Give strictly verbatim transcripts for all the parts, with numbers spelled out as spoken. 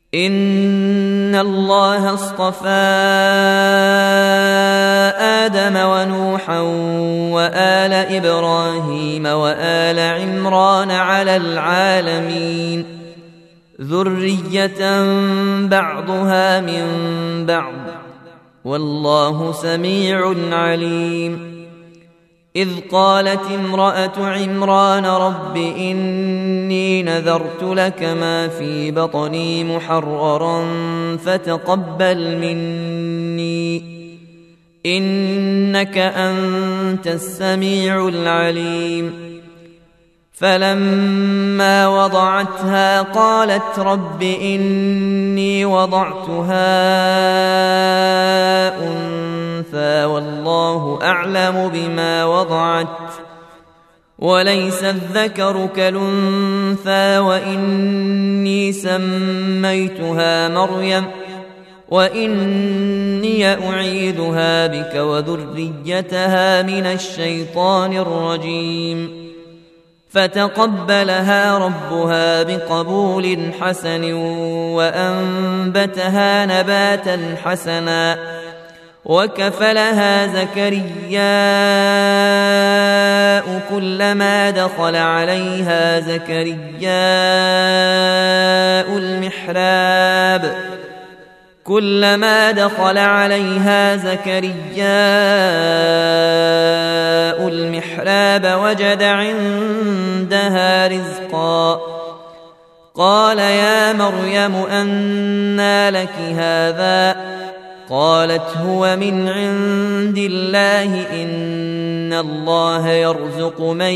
إن الله اصطفى آدم ونوحا وآل إبراهيم وآل عمران على العالمين ذرية بعضها من بعض والله سميع عليم. إذ قالت امرأة عمران رب إني نذرت لك ما في بطني محررا فتقبل مني إنك أنت السميع العليم. فلما وضعتها قالت رب إني وضعتها أنثى والله أعلم بما وضعت وليس الذكر كالأنثى وإني سميتها مريم وإني أعيذها بك وذريتها من الشيطان الرجيم. فتقبلها ربها بقبول حسن وأنبتها نباتا حسنا وكفلها زكرياء كلما دخل عليها زكرياء المحراب كلما دخل عليها زكرياء المحراب وجد عندها رزقا قال يا مريم أنى لك هذا قالت هو من عند الله إن الله يرزق من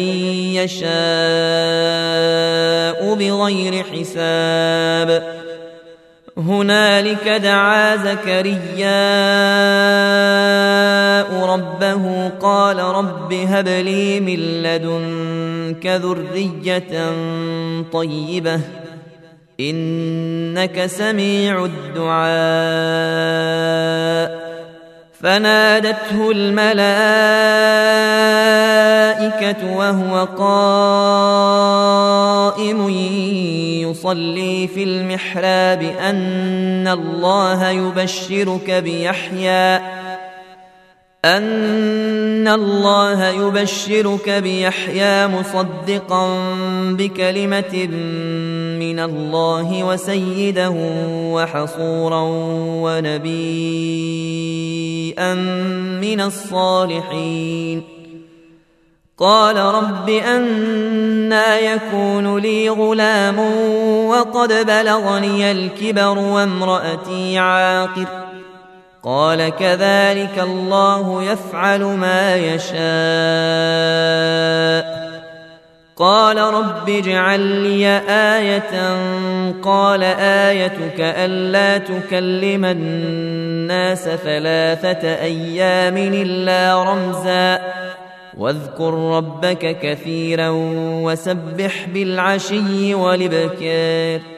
يشاء بغير حساب. هنالك دعا زكرياء ربه قال رب هب لي من لدنك ذرية طيبة إنك سميع الدعاء. فنادته الملائكة وهو قائم يصلي في المحراب أن الله يبشرك بيحيى أن الله يبشرك بيحيى مصدقا بكلمة من الله وسيدا وحصورا ونبيا من الصالحين. قال رب أنى يكون لي غلام وقد بلغني الكبر وامرأتي عاقر قال كذلك الله يفعل ما يشاء. قال رب اجعل لي آية قال آيتك ألا تكلم الناس ثلاثة أيام إلا رمزا واذكر ربك كثيرا وسبح بالعشي والإبكار.